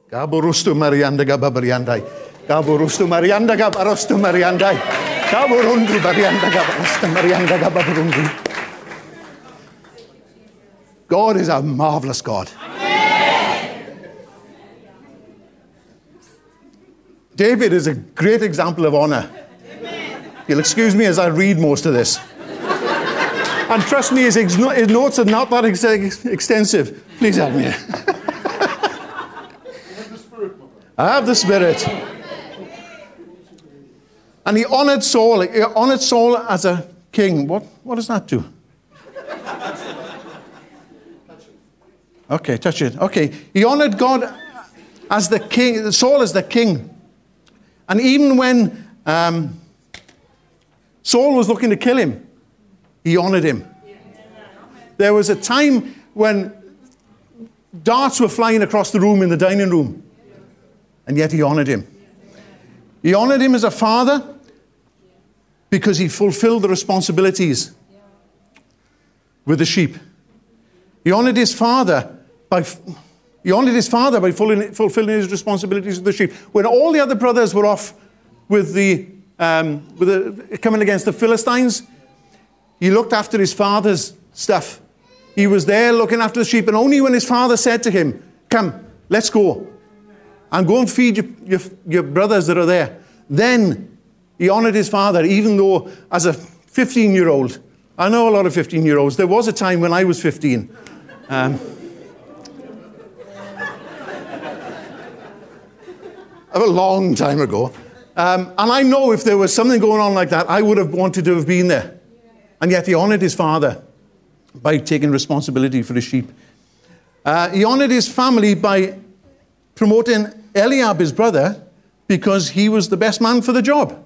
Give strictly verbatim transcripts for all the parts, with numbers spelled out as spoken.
Gaburustu Marianda Gababariandai. Gaburustu Marianda Gabarustu Mariandai. Gaburundu Marianda Gabarustu Marianda Gababurundu. God is a marvelous God. David is a great example of honor. You'll excuse me as I read most of this. And trust me, his, ex- his notes are not that ex- ex- extensive. Please help me. I have the Spirit. And he honored Saul. He honored Saul as a king. What, what does that do? Okay, touch it. Okay. He honored God as the king, Saul as the king. And even when um, Saul was looking to kill him, he honored him. There was a time when darts were flying across the room in the dining room, and yet he honored him. He honored him as a father because he fulfilled the responsibilities with the sheep. He honored his father by he honored his father by fulfilling his responsibilities with the sheep. When all the other brothers were off with the um, with the, coming against the Philistines, he looked after his father's stuff. He was there looking after the sheep, and only when his father said to him, "Come, let's go and go and feed your, your, your brothers that are there," then he honored his father, even though as a fifteen-year-old, I know a lot of fifteen-year-olds. There was a time when I was fifteen. Um, a long time ago. Um, and I know if there was something going on like that, I would have wanted to have been there. And yet he honored his father by taking responsibility for the sheep. Uh, he honored his family by promoting Eliab, his brother, because he was the best man for the job.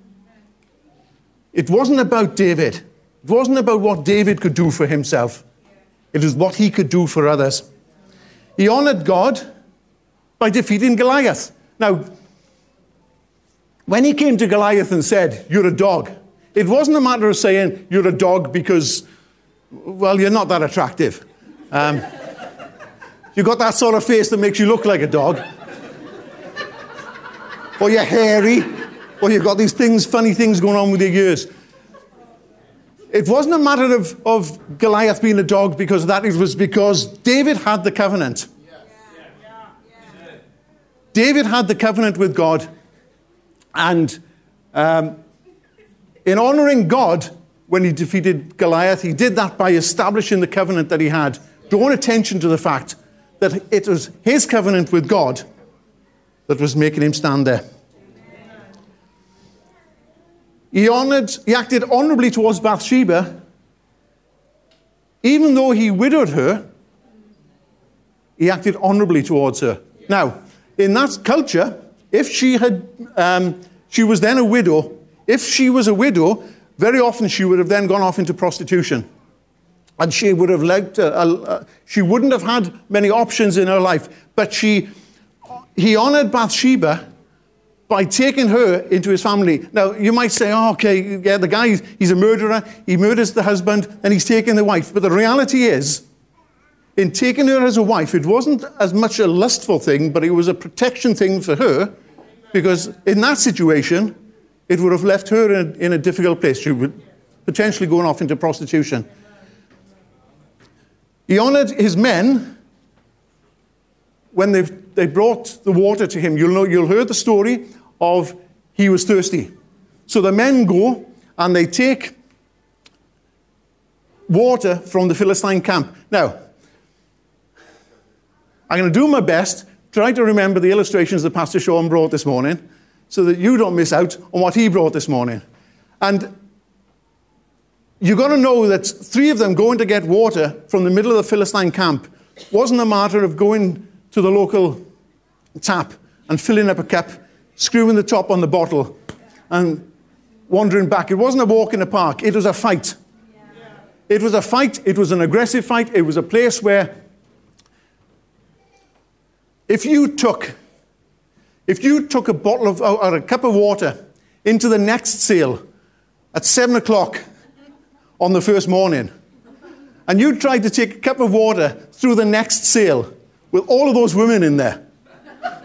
It wasn't about David. It wasn't about what David could do for himself. It was what he could do for others. He honored God by defeating Goliath. Now, when he came to Goliath and said, "You're a dog," it wasn't a matter of saying, "You're a dog because, well, you're not that attractive. Um, you've got that sort of face that makes you look like a dog. Or you're hairy. Or you've got these things, funny things going on with your ears." It wasn't a matter of, of Goliath being a dog because of that. It was because David had the covenant. David had the covenant with God. And um, in honoring God, when he defeated Goliath, he did that by establishing the covenant that he had, drawing attention to the fact that it was his covenant with God that was making him stand there. He honored, he acted honorably towards Bathsheba. Even though he widowed her, he acted honorably towards her. Now, in that culture, if she had, um, she was then a widow. If she was a widow, very often she would have then gone off into prostitution. And she would have liked, uh, uh, she wouldn't have had many options in her life. But she, he honored Bathsheba by taking her into his family. Now, you might say, "Oh, okay, yeah, the guy, he's a murderer. He murders the husband, and he's taking the wife." But the reality is, in taking her as a wife, it wasn't as much a lustful thing, but it was a protection thing for her, because in that situation, it would have left her in a, in a difficult place. She would potentially going off into prostitution. He honored his men when they they brought the water to him. You'll know, you'll hear the story of he was thirsty. So the men go and they take water from the Philistine camp. Now, I'm going to do my best, try to remember the illustrations that Pastor Sean brought this morning so that you don't miss out on what he brought this morning. And you've got to know that three of them going to get water from the middle of the Philistine camp wasn't a matter of going to the local tap and filling up a cup, screwing the top on the bottle and wandering back. It wasn't a walk in the park. It was a fight. It was a fight. It was an aggressive fight. It was a place where if you took, if you took a bottle of, or a cup of water into the next sale at seven o'clock on the first morning, and you tried to take a cup of water through the next sale with all of those women in there,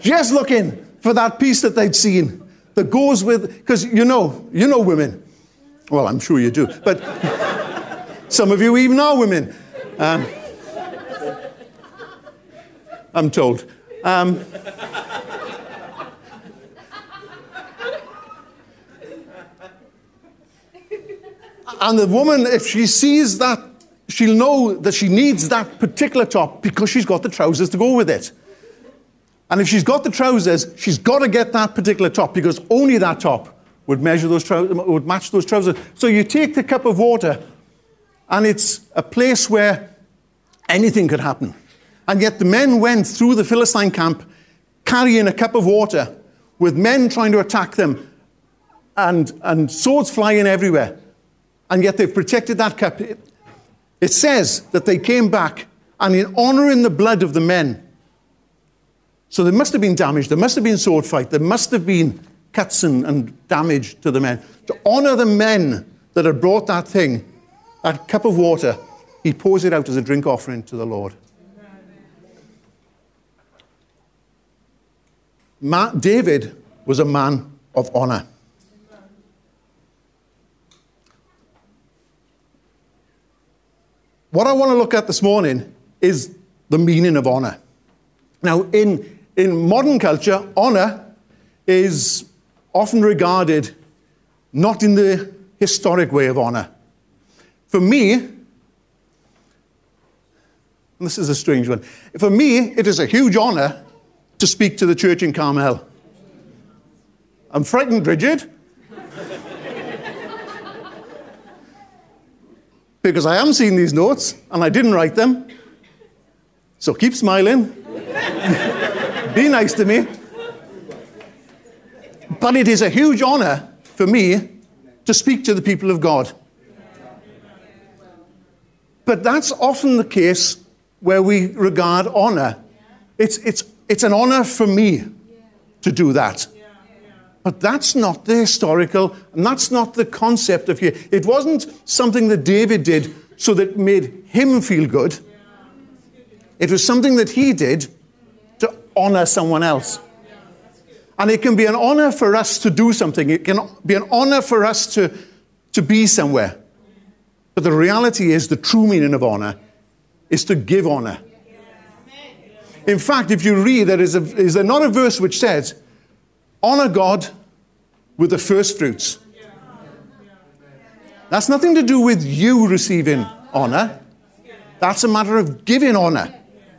just looking for that piece that they'd seen that goes with, because you know, you know women. Well, I'm sure you do, but some of you even are women. Um, I'm told. Um, and the woman, if she sees that, she'll know that she needs that particular top because she's got the trousers to go with it. And if she's got the trousers, she's got to get that particular top because only that top would measure those trousers, would match those trousers. So you take the cup of water, and it's a place where anything could happen. And yet the men went through the Philistine camp carrying a cup of water with men trying to attack them and, and swords flying everywhere. And yet they've protected that cup. It, it says that they came back, and in honouring the blood of the men. So there must have been damage. There must have been sword fight. There must have been cuts and, and damage to the men. To honour the men that had brought that thing, that cup of water, he pours it out as a drink offering to the Lord. Ma- David was a man of honour. What I want to look at this morning is the meaning of honour. Now, in, in modern culture, honour is often regarded not in the historic way of honour. For me, and this is a strange one, for me, it is a huge honour to speak to the church in Carmel. I'm frightened, Bridget, because I haven't seen these notes and I didn't write them. So keep smiling. Be nice to me. But it is a huge honour for me to speak to the people of God. But that's often the case where we regard honour. It's, it's, it's an honour for me to do that. But that's not the historical, and that's not the concept of here. It wasn't something that David did so that it made him feel good. It was something that he did to honour someone else. And it can be an honour for us to do something. It can be an honour for us to, to be somewhere. But the reality is, the true meaning of honour is to give honour. In fact, if you read, there is, a, is there not a verse which says, honour God with the first fruits. That's nothing to do with you receiving honour. That's a matter of giving honour.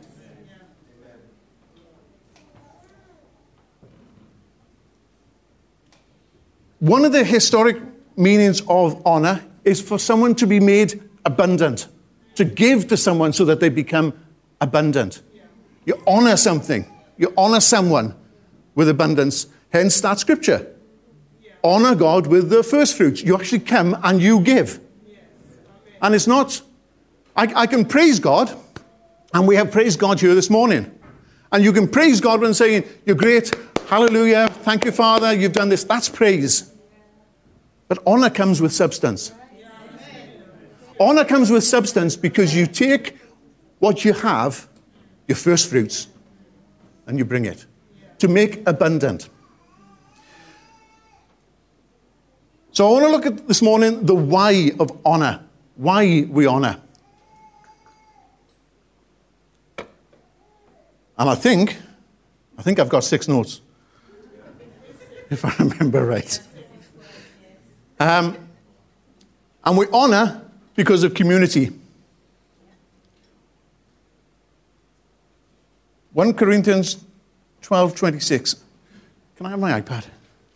One of the historic meanings of honour is for someone to be made abundant, to give to someone so that they become abundant. You honour something. You honour someone with abundance. Hence that scripture. Honour God with the first fruits. You actually come and you give. And it's not, I, I can praise God, and we have praised God here this morning. And you can praise God when saying, you're great, hallelujah, thank you, Father, you've done this. That's praise. But honour comes with substance. Honour comes with substance because you take what you have, your first fruits, and you bring it to make abundant. So I want to look at this morning the why of honour. Why we honour. And I think, I think I've got six notes, if I remember right. Um, and we honour because of community. First Corinthians twelve twenty-six. Can I have my iPad?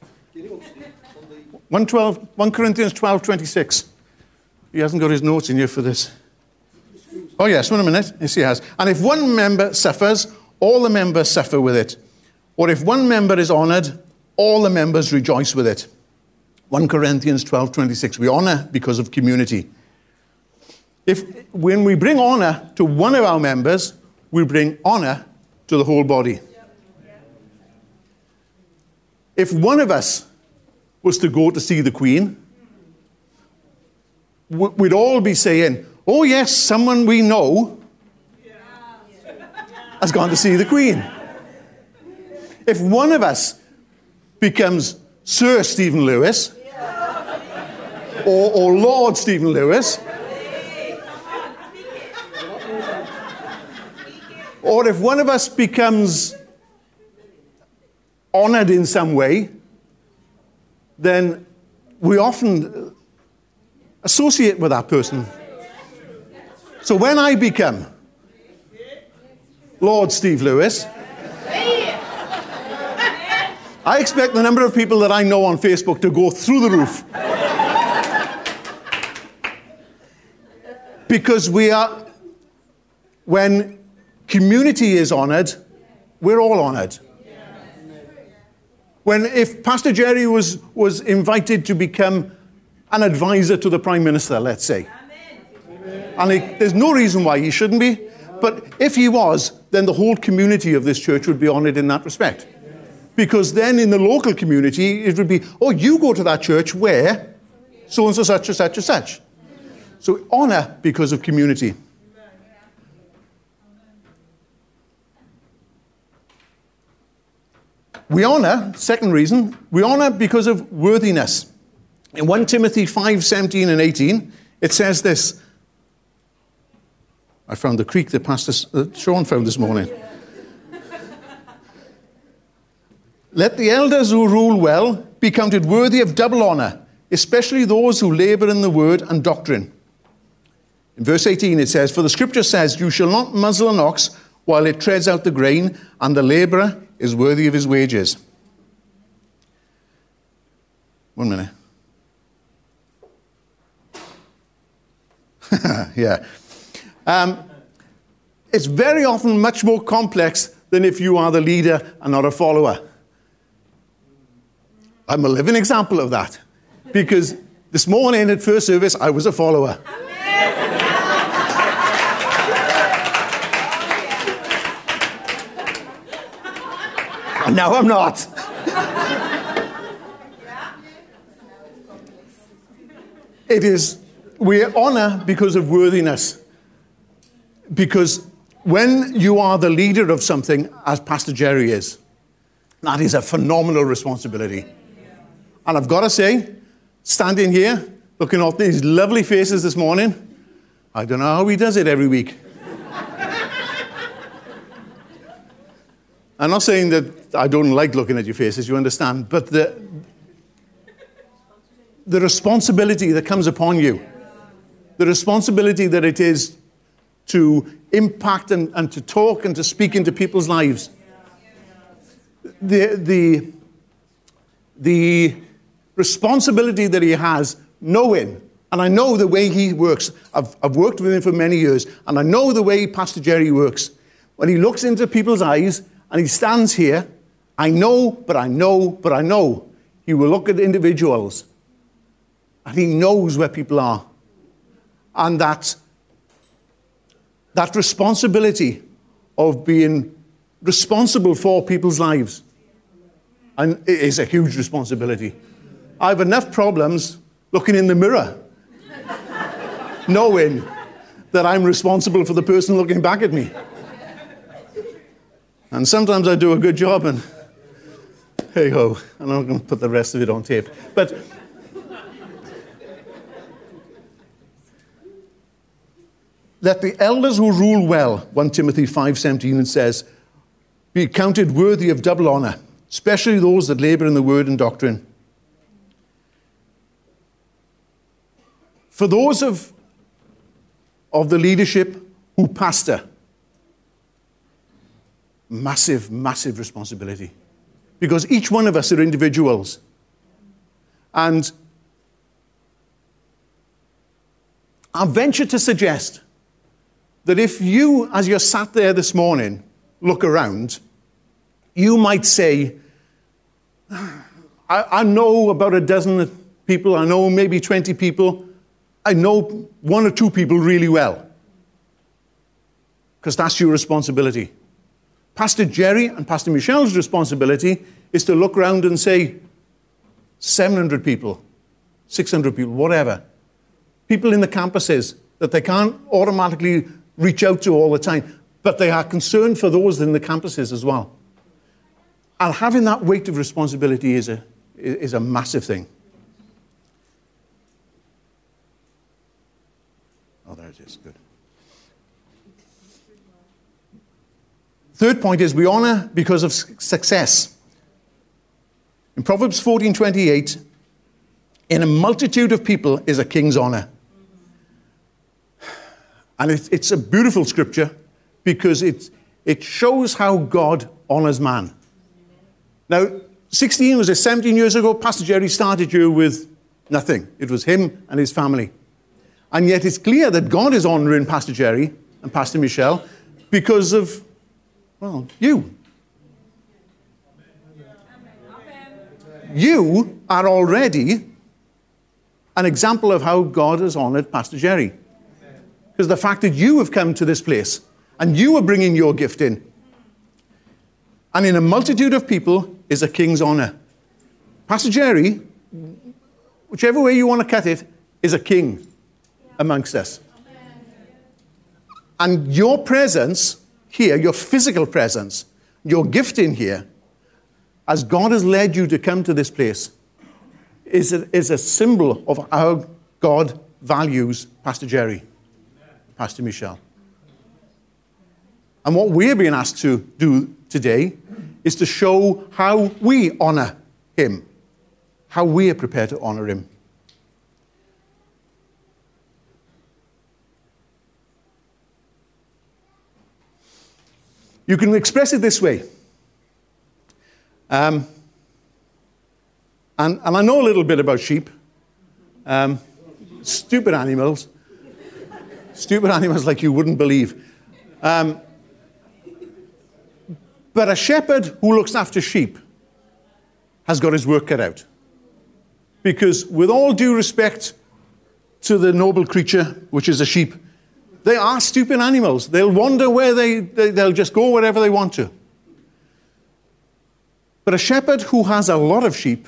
First Corinthians twelve twenty-six. He hasn't got his notes in here for this. Oh yes, one a minute. Yes, he has. And if one member suffers, all the members suffer with it. Or if one member is honoured, all the members rejoice with it. First Corinthians twelve twenty-six. We honour because of community. If when we bring honour to one of our members, we bring honour to the whole body. If one of us was to go to see the Queen, we'd all be saying, oh yes, someone we know has gone to see the Queen. If one of us becomes Sir Stephen Lewis, or, or Lord Stephen Lewis, or if one of us becomes honored in some way, then we often associate with that person. So when I become Lord Steve Lewis, I expect the number of people that I know on Facebook to go through the roof. Because we are, when community is honored, we're all honored. When, if Pastor Jerry was, was invited to become an advisor to the Prime Minister, let's say, Amen. And it, there's no reason why he shouldn't be, but if he was, then the whole community of this church would be honored in that respect. Because then in the local community, it would be, oh, you go to that church where so-and-so, such and such and such. So honor because of community. We honor, second reason, we honor because of worthiness. In First Timothy five, seventeen and eighteen, it says this. I found the creek that Pastor Sean found this morning. Let the elders who rule well be counted worthy of double honor, especially those who labor in the word and doctrine. In verse eighteen it says, for the scripture says, you shall not muzzle an ox while it treads out the grain, and the laborer is worthy of his wages. One minute. yeah. Um, it's very often much more complex than if you are the leader and not a follower. I'm a living example of that. Because this morning at first service, I was a follower. And now I'm not. It is, we honor because of worthiness. Because when you are the leader of something, as Pastor Jerry is, that is a phenomenal responsibility. And I've got to say, standing here, looking at these lovely faces this morning, I don't know how he does it every week. I'm not saying that I don't like looking at your faces, you understand, but the, the responsibility that comes upon you, the responsibility that it is to impact and, and to talk and to speak into people's lives, the, the, the responsibility that he has, knowing, and I know the way he works, I've, I've worked with him for many years, and I know the way Pastor Jerry works. When he looks into people's eyes, and he stands here, I know, but I know, but I know. He will look at individuals, and he knows where people are. And that, that responsibility of being responsible for people's lives and it is a huge responsibility. I have enough problems looking in the mirror, knowing that I'm responsible for the person looking back at me. And sometimes I do a good job, and hey-ho, and I'm going to put the rest of it on tape. But let the elders who rule well, First Timothy five seventeen, it says, be counted worthy of double honor, especially those that labor in the word and doctrine. For those of, of the leadership who pastor, massive, massive responsibility. Because each one of us are individuals. And I venture to suggest that if you, as you're sat there this morning, look around, you might say, I, I know about a dozen people, I know maybe twenty people, I know one or two people really well. Because that's your responsibility. Pastor Jerry and Pastor Michelle's responsibility is to look around and say, seven hundred people, six hundred people, whatever. People in the campuses that they can't automatically reach out to all the time, but they are concerned for those in the campuses as well. And having that weight of responsibility is a, is a massive thing. Oh, there it is. Good. Third point is we honor because of success. In Proverbs fourteen twenty-eight, in a multitude of people is a king's honor. And it, it's a beautiful scripture because it, it shows how God honors man. Now, sixteen was it seventeen years ago, Pastor Jerry started you with nothing. It was him and his family. And yet it's clear that God is honoring Pastor Jerry and Pastor Michelle because of, well, you. You are already an example of how God has honored Pastor Jerry. Because the fact that you have come to this place and you are bringing your gift in. And in a multitude of people is a king's honor. Pastor Jerry, whichever way you want to cut it, is a king amongst us. And your presence here, your physical presence, your gift in here, as God has led you to come to this place, is a, is a symbol of how God values Pastor Jerry, Pastor Michelle. And what we're being asked to do today is to show how we honor him, how we are prepared to honor him. You can express it this way. Um, and, and I know a little bit about sheep. Um, stupid animals. Stupid animals like you wouldn't believe. Um, but a shepherd who looks after sheep has got his work cut out. Because with all due respect to the noble creature, which is a sheep, they are stupid animals. They'll wander where they, they, they'll just go wherever they want to. But a shepherd who has a lot of sheep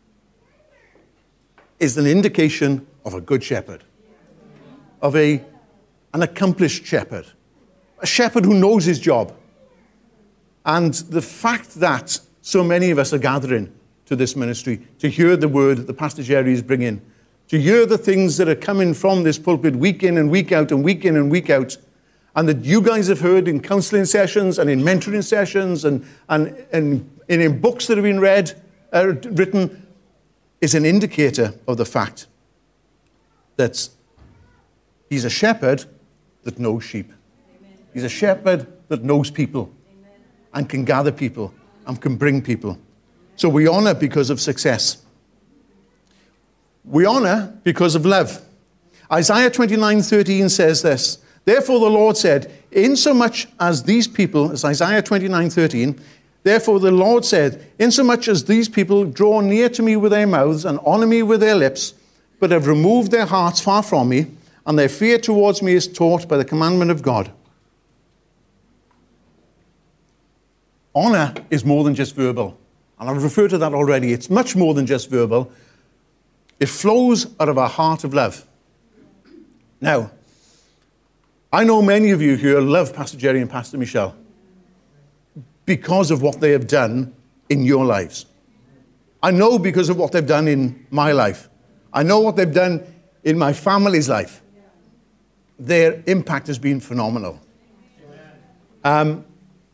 is an indication of a good shepherd, of a, an accomplished shepherd, a shepherd who knows his job. And the fact that so many of us are gathering to this ministry to hear the word that Pastor Jerry is bringing, to hear the things that are coming from this pulpit week in and week out and week in and week out, and that you guys have heard in counseling sessions and in mentoring sessions and, and, and, and in books that have been read, uh, written, is an indicator of the fact that he's a shepherd that knows sheep. Amen. He's a shepherd that knows people. Amen. And can gather people and can bring people. So we honor because of success. We honor because of love. Isaiah twenty-nine thirteen says this, therefore the Lord said, insomuch as these people, as Isaiah twenty-nine thirteen, therefore the Lord said, insomuch as these people draw near to me with their mouths and honor me with their lips, but have removed their hearts far from me, and their fear towards me is taught by the commandment of God. Honor is more than just verbal. And I've referred to that already. It's much more than just verbal. It flows out of our heart of love. Now, I know many of you here love Pastor Jerry and Pastor Michelle because of what they have done in your lives. I know because of what they've done in my life. I know what they've done in my family's life. Their impact has been phenomenal. Um,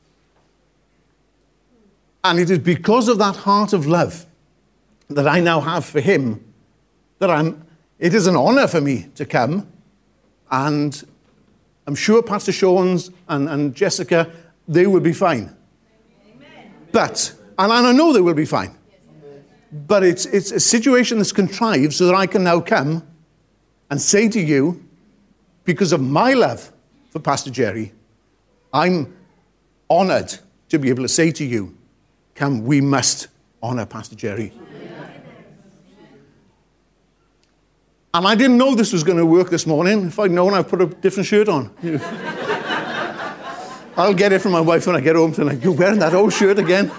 and it is because of that heart of love that I now have for him that I'm, it is an honor for me to come, and I'm sure Pastor Sean's and, and Jessica, they will be fine. Amen. But, and I know they will be fine, but it's, it's a situation that's contrived so that I can now come and say to you, because of my love for Pastor Jerry, I'm honored to be able to say to you, come, we must honor Pastor Jerry. And I didn't know this was going to work this morning. If I'd known, I'd put a different shirt on. I'll get it from my wife when I get home tonight. You're wearing that old shirt again?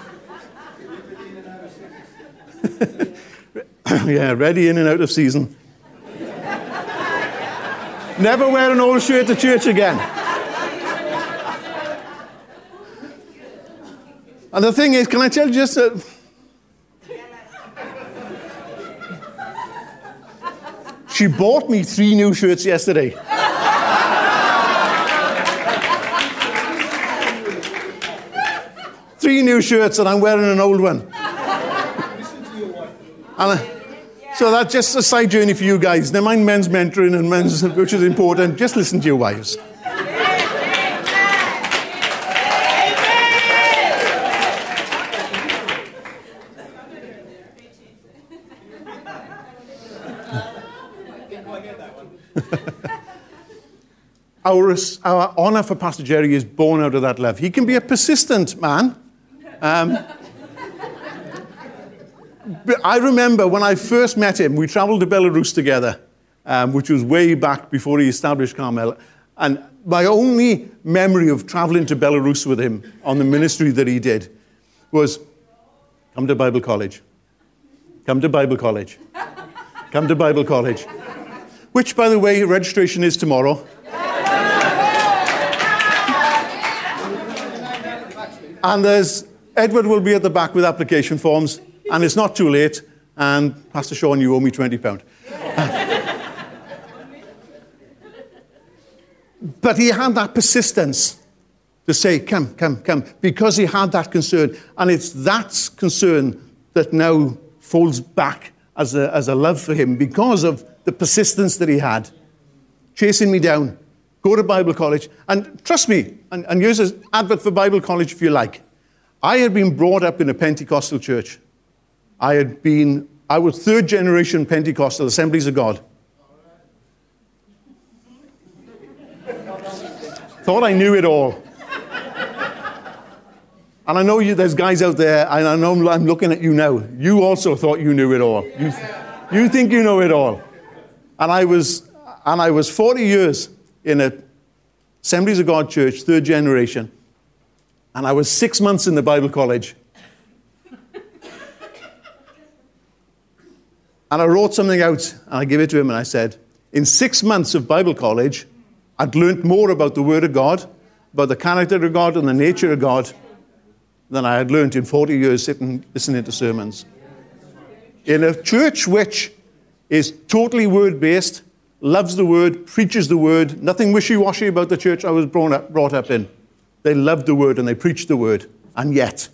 Yeah, ready in and out of season. Never wear an old shirt to church again. And the thing is, can I tell you just... Uh, she bought me three new shirts yesterday. Three new shirts, and I'm wearing an old one. And, uh, so that's just a side journey for you guys. Never mind men's mentoring and men's, which is important. Just listen to your wives. our, our honour for Pastor Jerry is born out of that love. He can be a persistent man. Um, but I remember when I first met him, we travelled to Belarus together, um, which was way back before he established Carmel. And my only memory of travelling to Belarus with him on the ministry that he did was, come to Bible college. Come to Bible college. Come to Bible college. Which, by the way, registration is tomorrow. And there's, Edward will be at the back with application forms, and it's not too late, and Pastor Sean, you owe me twenty pounds. But he had that persistence to say, come, come, come, because he had that concern. And it's that concern that now folds back as a, as a love for him because of the persistence that he had. Chasing me down, go to Bible college. And trust me, and, and use an advert for Bible college if you like. I had been brought up in a Pentecostal church. I had been, I was third generation Pentecostal, Assemblies of God. Thought I knew it all. And I know you, there's guys out there, and I know I'm looking at you now. You also thought you knew it all. You, you think you know it all. And I was, and I was forty years in a Assemblies of God church, third generation. And I was six months in the Bible college. And I wrote something out, and I gave it to him, and I said, in six months of Bible college, I'd learned more about the Word of God, about the character of God and the nature of God, than I had learned in forty years sitting, listening to sermons. In a church which is totally Word-based, loves the Word, preaches the Word, nothing wishy-washy about the church I was brought up, brought up in. They loved the Word and they preached the Word, and yet.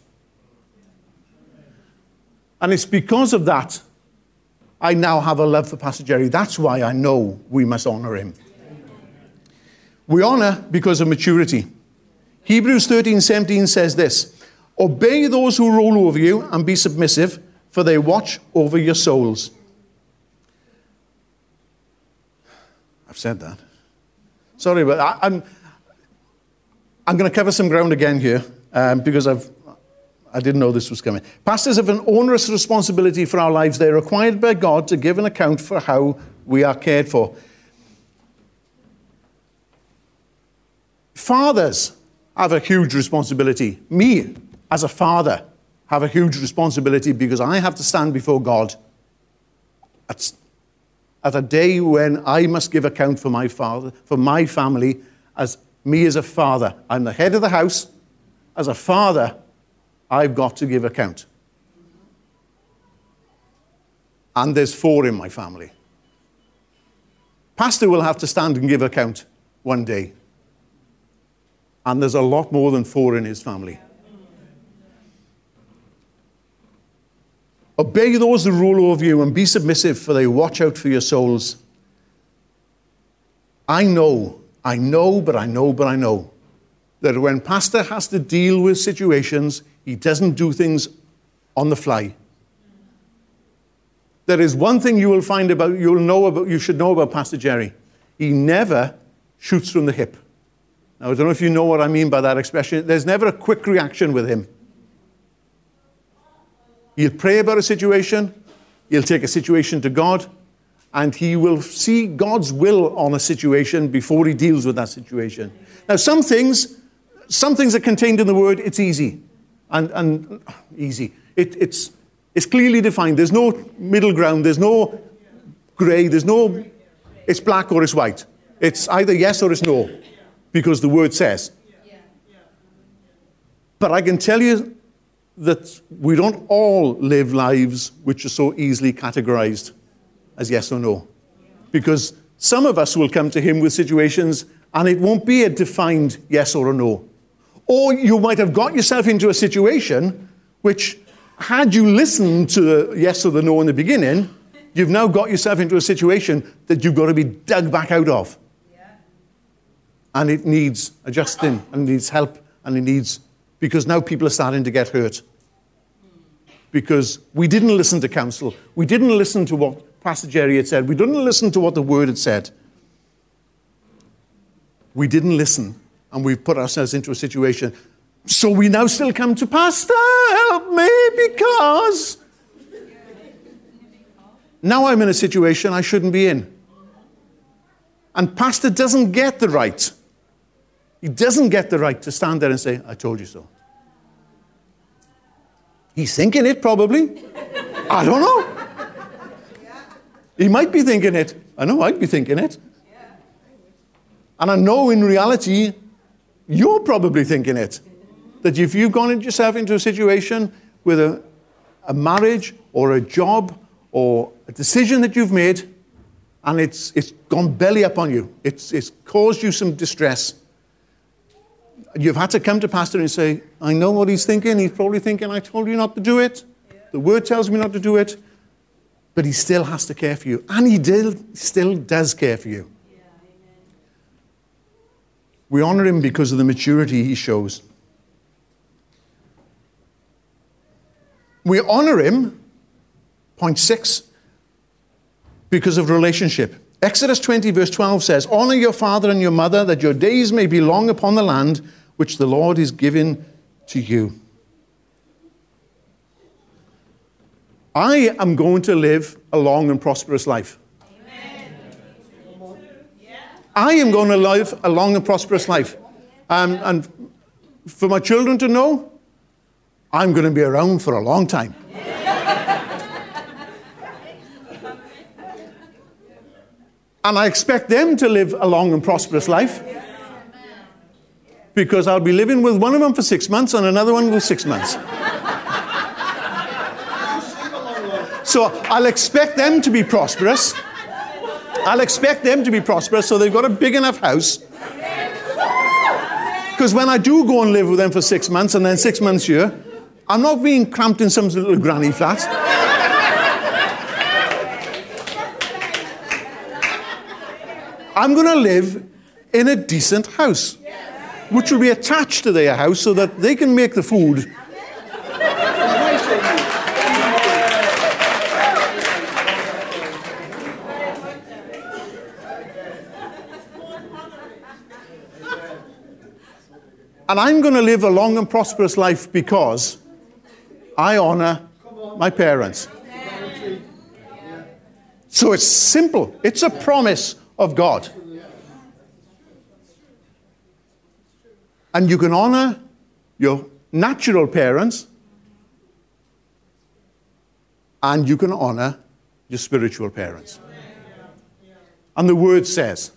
And it's because of that I now have a love for Pastor Jerry. That's why I know we must honour him. We honour because of maturity. Hebrews thirteen seventeen says this, obey those who rule over you and be submissive, for they watch over your souls. I've said that. Sorry, but I, I'm, I'm going to cover some ground again here um, because I've, I didn't know this was coming. Pastors have an onerous responsibility for our lives. They're required by God to give an account for how we are cared for. Fathers have a huge responsibility. Me, as a father, have a huge responsibility because I have to stand before God at, at a day when I must give account for my father, for my family, as me as a father. I'm the head of the house. As a father, I've got to give account. And there's four in my family. Pastor will have to stand and give account one day. And there's a lot more than four in his family. Obey those who rule over you and be submissive, for they watch out for your souls. I know, I know, but I know, but I know that when Pastor has to deal with situations, he doesn't do things on the fly. There is one thing you will find about, you'll know about, you should know about Pastor Jerry. He never shoots from the hip. Now, I don't know if you know what I mean by that expression. There's never a quick reaction with him. He'll pray about a situation, he'll take a situation to God, and he will see God's will on a situation before he deals with that situation. Now, some things, some things are contained in the Word, it's easy. And, and easy. It, it's, it's clearly defined. There's no middle ground, there's no grey, there's no, it's black or it's white. It's either yes or it's no, because the Word says. But I can tell you that we don't all live lives which are so easily categorized as yes or no. Because some of us will come to him with situations and it won't be a defined yes or a no. Or you might have got yourself into a situation which, had you listened to the yes or the no in the beginning, you've now got yourself into a situation that you've got to be dug back out of. Yeah. And it needs adjusting, and it needs help, and it needs, because now people are starting to get hurt. Because we didn't listen to counsel. We didn't listen to what Pastor Jerry had said. We didn't listen to what the Word had said. We didn't listen, and we've put ourselves into a situation. So we now still come to, Pastor, help me, because now I'm in a situation I shouldn't be in. And Pastor doesn't get the right. He doesn't get the right to stand there and say, I told you so. He's thinking it, probably. I don't know. He might be thinking it. I know I'd be thinking it. And I know in reality, you're probably thinking it. That if you've gone yourself into a situation with a, a marriage or a job or a decision that you've made, and it's it's gone belly up on you, it's it's caused you some distress, you've had to come to Pastor and say, I know what he's thinking. He's probably thinking, I told you not to do it. Yeah. The Word tells me not to do it. But he still has to care for you. And he did, still does care for you. Yeah, amen. We honor him because of the maturity he shows. We honor him, point six, because of relationship. Exodus twenty verse twelve says, honor your father and your mother, that your days may be long upon the land which the Lord is giving to you. I am going to live a long and prosperous life. Amen. I am going to live a long and prosperous life. Um, and for my children to know, I'm going to be around for a long time. And I expect them to live a long and prosperous life. Because I'll be living with one of them for six months and another one for six months. So I'll expect them to be prosperous. I'll expect them to be prosperous so they've got a big enough house. Because when I do go and live with them for six months and then six months here, I'm not being cramped in some little granny flat. I'm going to live in a decent house, which will be attached to their house so that they can make the food. And I'm going to live a long and prosperous life because I honor my parents. So it's simple. It's a promise of God. And you can honor your natural parents and you can honor your spiritual parents. And the Word says,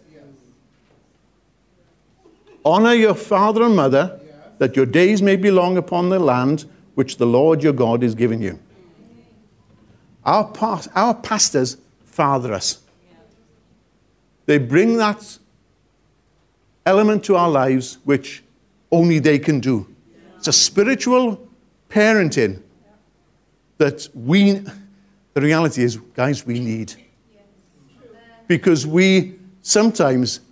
honor your father and mother, that your days may be long upon the land which the Lord your God is giving you. Our, past, our pastors father us. They bring that element to our lives which only they can do. It's a spiritual parenting that we, the reality is, guys, we need. Because we sometimes,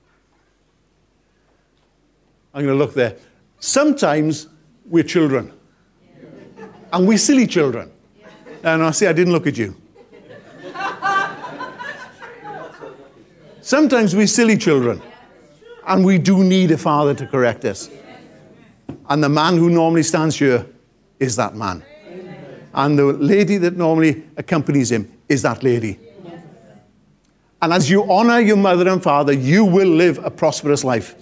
I'm going to look there, sometimes we're children. And we're silly children. And I say, I didn't look at you. Sometimes we're silly children. And we do need a father to correct us. And the man who normally stands here is that man. And the lady that normally accompanies him is that lady. And as you honor your mother and father, you will live a prosperous life.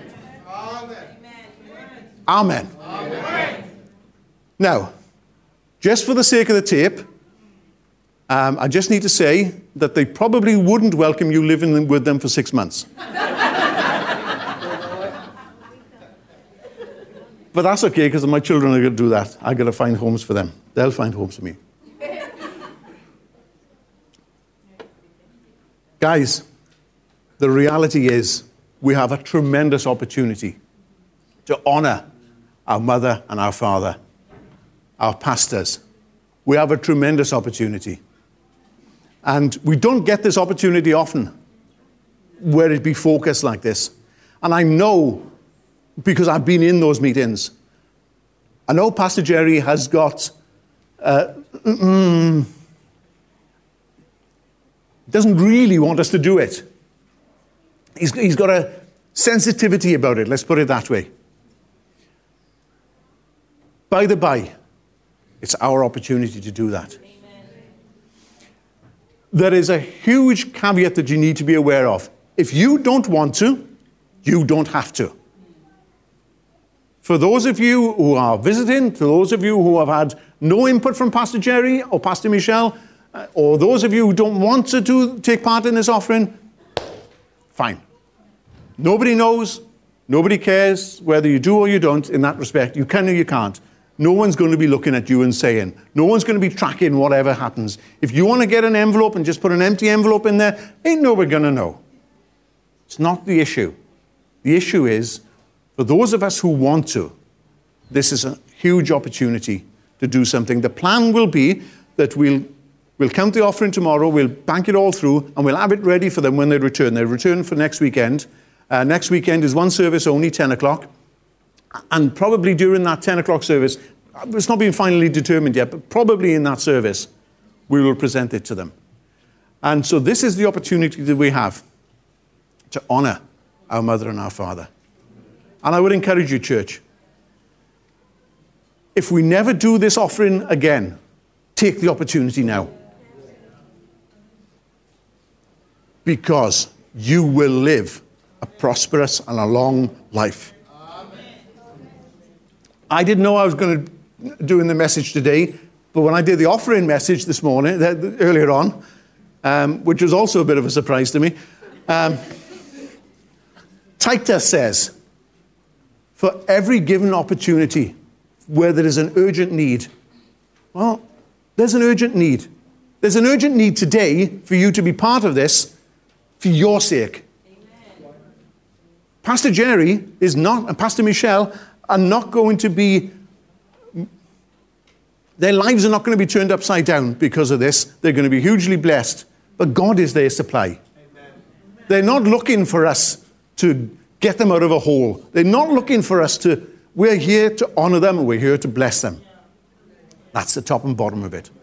Amen. Amen. Now, just for the sake of the tape, um, I just need to say that they probably wouldn't welcome you living with them for six months. But that's okay, because my children are going to do that. I've got to find homes for them. They'll find homes for me. Guys, the reality is we have a tremendous opportunity to honor our mother and our father, our pastors. We have a tremendous opportunity. And we don't get this opportunity often where it be focused like this. And I know, because I've been in those meetings, I know Pastor Jerry has got, uh, mm, doesn't really want us to do it. He's, he's got a sensitivity about it, let's put it that way. By the by, it's our opportunity to do that. Amen. There is a huge caveat that you need to be aware of. If you don't want to, you don't have to. For those of you who are visiting, to those of you who have had no input from Pastor Jerry or Pastor Michelle, uh, or those of you who don't want to do, take part in this offering, fine. Nobody knows, nobody cares whether you do or you don't in that respect. You can or you can't. No one's going to be looking at you and saying, no one's going to be tracking whatever happens. If you want to get an envelope and just put an empty envelope in there, ain't nobody going to know. It's not the issue. The issue is, for those of us who want to, this is a huge opportunity to do something. The plan will be that we'll, we'll count the offering tomorrow, we'll bank it all through, and we'll have it ready for them when they return. They return for next weekend. Uh, next weekend is one service only, ten o'clock. And probably during that ten o'clock service, it's not been finally determined yet, but probably in that service, we will present it to them. And so this is the opportunity that we have to honor our mother and our father. And I would encourage you, church, if we never do this offering again, take the opportunity now. Because you will live a prosperous and a long life. I didn't know I was going to do in the message today, but when I did the offering message this morning, earlier on, um, which was also a bit of a surprise to me, um, Titus says, for every given opportunity where there is an urgent need, well, there's an urgent need. There's an urgent need today for you to be part of this for your sake. Amen. Pastor Jerry is not, and Pastor Michelle are not going to be, their lives are not going to be turned upside down because of this. They're going to be hugely blessed. But God is their supply. Amen. They're not looking for us to get them out of a hole. They're not looking for us to, we're here to honor them and we're here to bless them. That's the top and bottom of it.